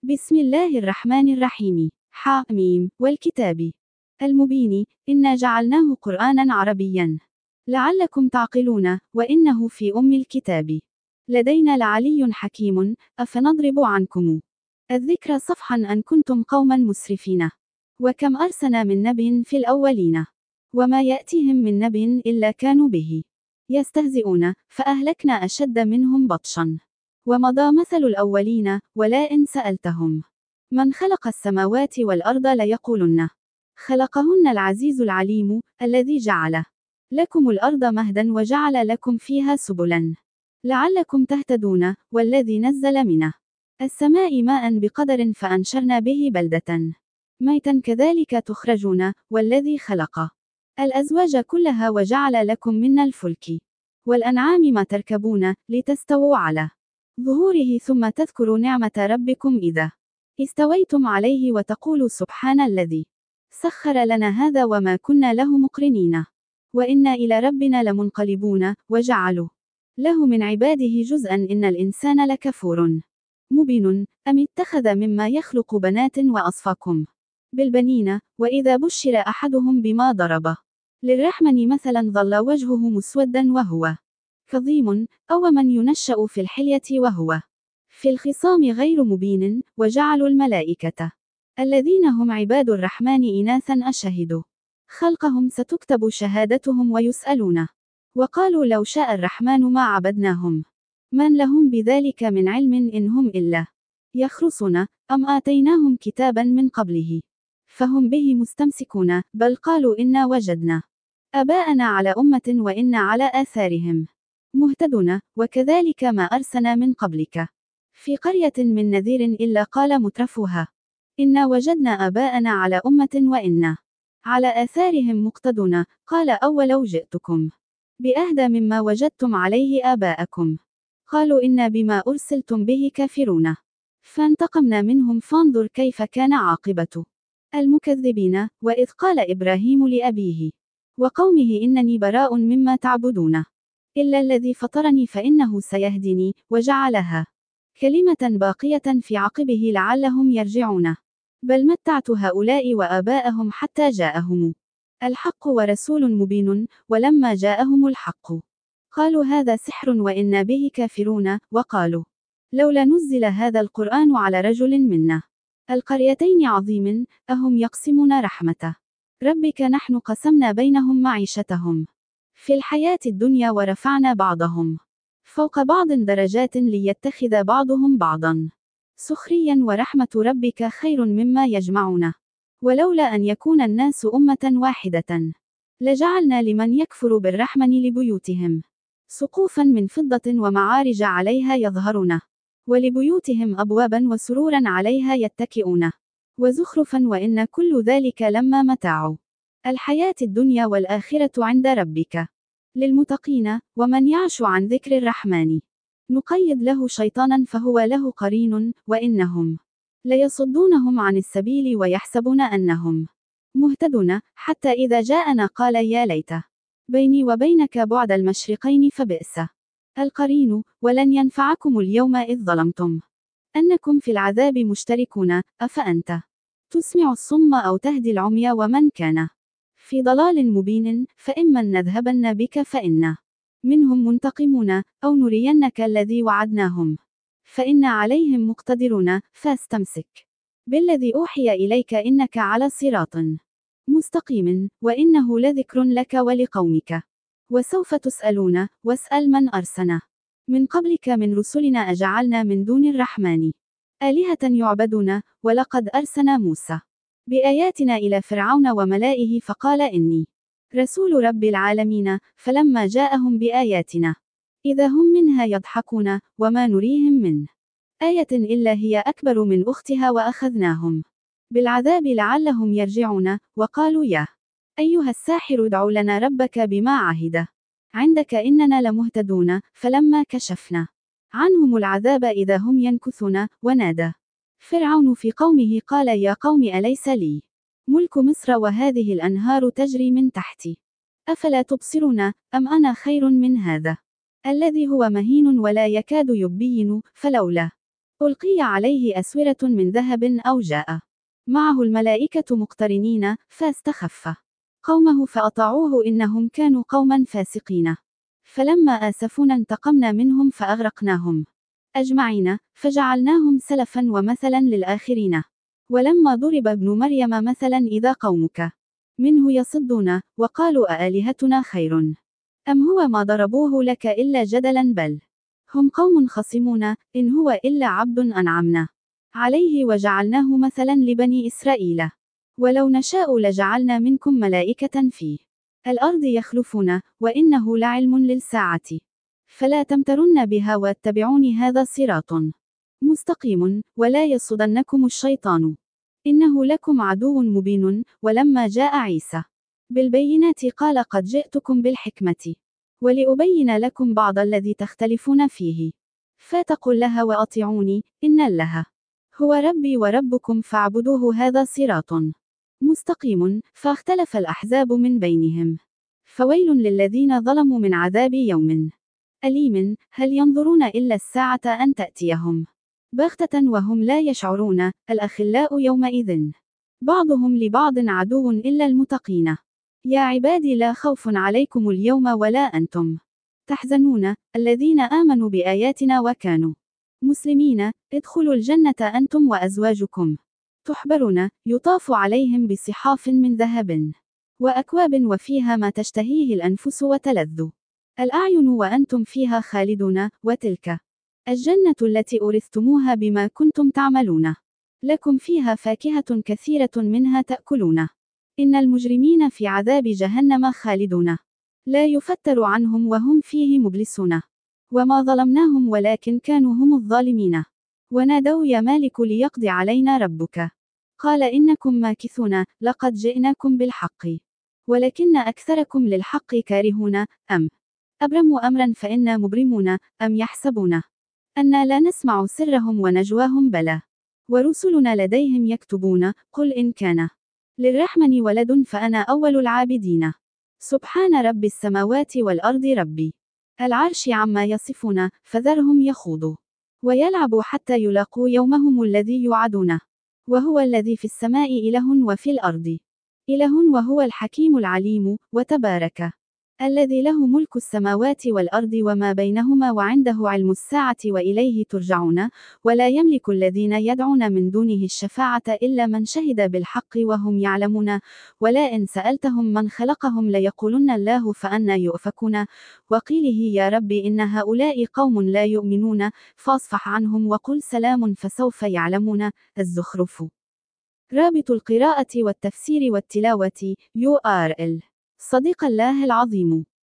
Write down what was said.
بسم الله الرحمن الرحيم. حاميم والكتاب المبين إنا جعلناه قرآنا عربيا لعلكم تعقلون وإنه في أم الكتاب لدينا لعلي حكيم أفنضرب عنكم الذكر صفحا أن كنتم قوما مسرفين وكم أرسلنا من نبي في الأولين وما يأتيهم من نبي إلا كانوا به يستهزئون فأهلكنا أشد منهم بطشا ومضى مثل الأولين ولئن سألتهم من خلق السماوات والأرض ليقولن خلقهن العزيز العليم الذي جعل لكم الأرض مهدا وجعل لكم فيها سبلا لعلكم تهتدون والذي نزل من السماء ماء بقدر فأنشرنا به بلدة ميتا كذلك تخرجون والذي خلق الأزواج كلها وجعل لكم من الفلك والأنعام ما تركبون لتستووا على ظهوره ثم تذكروا نعمة ربكم إذا استويتم عليه وتقولوا سبحان الذي سخر لنا هذا وما كنا له مقرنين وإنا إلى ربنا لمنقلبون وجعلوا له من عباده جزءا إن الإنسان لكفور مبين أم اتخذ مما يخلق بنات وأصفاكم بالبنين وإذا بشر أحدهم بما ضرب للرحمن مثلا ظل وجهه مسودا وهو كظيم أو من ينشأ في الحلية وهو في الخصام غير مبين وجعلوا الملائكة الذين هم عباد الرحمن إناثا أشهدوا خلقهم ستكتب شهادتهم ويسألون وقالوا لو شاء الرحمن ما عبدناهم من لهم بذلك من علم إن هم إلا يخرصون أم آتيناهم كتابا من قبله فهم به مستمسكون بل قالوا إنا وجدنا آباءنا على أمة وإنا على آثارهم مهتدون وكذلك ما أرسلنا من قبلك في قرية من نذير إلا قال مترفوها إنا وجدنا آباءنا على أمة وإنا على آثارهم مقتدون قال أولو جئتكم بأهدى مما وجدتم عليه آباءكم قالوا إنا بما أرسلتم به كافرون فانتقمنا منهم فانظر كيف كان عاقبة المكذبين وإذ قال إبراهيم لأبيه وقومه إنني براء مما تعبدون إلا الذي فطرني فإنه سيهدني وجعلها كلمة باقية في عقبه لعلهم يرجعون بل متعت هؤلاء وآباءهم حتى جاءهم الحق ورسول مبين ولما جاءهم الحق قالوا هذا سحر وإنا به كافرون وقالوا لولا نزل هذا القرآن على رجل منا القريتين عظيم أهم يقسمون رحمته ربك نحن قسمنا بينهم معيشتهم في الحياة الدنيا ورفعنا بعضهم فوق بعض درجات ليتخذ بعضهم بعضا سخريا ورحمة ربك خير مما يجمعون ولولا أن يكون الناس أمة واحدة لجعلنا لمن يكفر بالرحمن لبيوتهم سقوفا من فضة ومعارج عليها يظهرون ولبيوتهم أبوابا وسرورا عليها يتكئون وزخرفا وإن كل ذلك لما متاع الحياة الدنيا والآخرة عند ربك للمتقين ومن يعش عن ذكر الرحمن نقيد له شيطانا فهو له قرين وإنهم ليصدونهم عن السبيل ويحسبون أنهم مهتدون حتى إذا جاءنا قال يا ليت بيني وبينك بعد المشرقين فبئس القرين ولن ينفعكم اليوم إذ ظلمتم أنكم في العذاب مشتركون أفأنت تسمع الصم أو تهدي العمي ومن كان في ضلال مبين فإما نذهبن بك فإنا منهم منتقمون أو نرينك الذي وعدناهم فإنا عليهم مقتدرون فاستمسك بالذي أوحي إليك إنك على صراط مستقيم وإنه لذكر لك ولقومك وسوف تسألون واسأل من أرسلنا من قبلك من رسلنا أجعلنا من دون الرحمن آلهة يعبدون ولقد أرسلنا موسى بآياتنا إلى فرعون وملائه فقال إني رسول رب العالمين فلما جاءهم بآياتنا إذا هم منها يضحكون وما نريهم من آية إلا هي أكبر من أختها وأخذناهم بالعذاب لعلهم يرجعون وقالوا يا أيها الساحر ادع لنا ربك بما عهد عندك إننا لمهتدون فلما كشفنا عنهم العذاب إذا هم ينكثون ونادى فرعون في قومه قال يا قوم أليس لي ملك مصر وهذه الأنهار تجري من تحتي أفلا تبصرون أم أنا خير من هذا الذي هو مهين ولا يكاد يبين فلولا ألقي عليه أسورة من ذهب أو جاء معه الملائكة مقترنين، فاستخف قومه فأطاعوه إنهم كانوا قوما فاسقين. فلما آسفونا انتقمنا منهم فأغرقناهم أجمعين، فجعلناهم سلفا ومثلا للآخرين. ولما ضرب ابن مريم مثلا إذا قومك منه يصدون، وقالوا أآلهتنا خير أم هو ما ضربوه لك إلا جدلا، بل هم قوم خصمون، إن هو إلا عبد أنعمنا عليه وجعلناه مثلا لبني إسرائيل. ولو نشاء لجعلنا منكم ملائكة في الأرض يخلفون، وإنه لعلم للساعة فلا تمترن بها واتبعون، هذا صراط مستقيم، ولا يصدنكم الشيطان إنه لكم عدو مبين. ولما جاء عيسى بالبينات قال قد جئتكم بالحكمة ولأبين لكم بعض الذي تختلفون فيه، فاتقوا الله وأطيعوني، إن الله هو ربي وربكم فاعبدوه، هذا صراط مستقيم. فاختلف الأحزاب من بينهم، فويل للذين ظلموا من عذاب يوم أليم. هل ينظرون إلا الساعة أن تأتيهم بغتة وهم لا يشعرون؟ الأخلاء يومئذ بعضهم لبعض عدو إلا المتقين. يا عبادي لا خوف عليكم اليوم ولا أنتم تحزنون، الذين آمنوا بآياتنا وكانوا مسلمين ادخلوا الجنة أنتم وأزواجكم تحبرون، يطاف عليهم بصحاف من ذهب وأكواب وفيها ما تشتهيه الأنفس وتلذ الأعين وأنتم فيها خالدون، وتلك الجنة التي أورثتموها بما كنتم تعملون، لكم فيها فاكهة كثيرة منها تأكلون، إن المجرمين في عذاب جهنم خالدون لا يفتر عنهم وهم فيه مبلسون. وما ظلمناهم ولكن كانوا هم الظالمين. ونادوا يا مالك ليقضي علينا ربك، قال إنكم ماكثون، لقد جئناكم بالحق ولكن أكثركم للحق كارهون. أم أبرموا أمرا فإنا مبرمون، أم يحسبون أنا لا نسمع سرهم ونجواهم، بلى ورسلنا لديهم يكتبون. قل إن كان للرحمن ولد فأنا أول العابدين. سبحان رب السماوات والأرض رب العرش عما يصفون، فذرهم يخوضوا ويلعبوا حتى يلاقوا يومهم الذي يوعدونه. وهو الذي في السماء إله وفي الأرض إله وهو الحكيم العليم. وتبارك الذي له ملك السماوات والأرض وما بينهما وعنده علم الساعة وإليه ترجعون. ولا يملك الذين يدعون من دونه الشفاعة إلا من شهد بالحق وهم يعلمون. ولا إن سألتهم من خلقهم ليقولن الله فأنى يؤفكون. وقيله يا رب إن هؤلاء قوم لا يؤمنون فاصفح عنهم وقل سلام فسوف يعلمون. الزخرف. رابط القراءة والتفسير والتلاوة URL. صديق الله العظيم.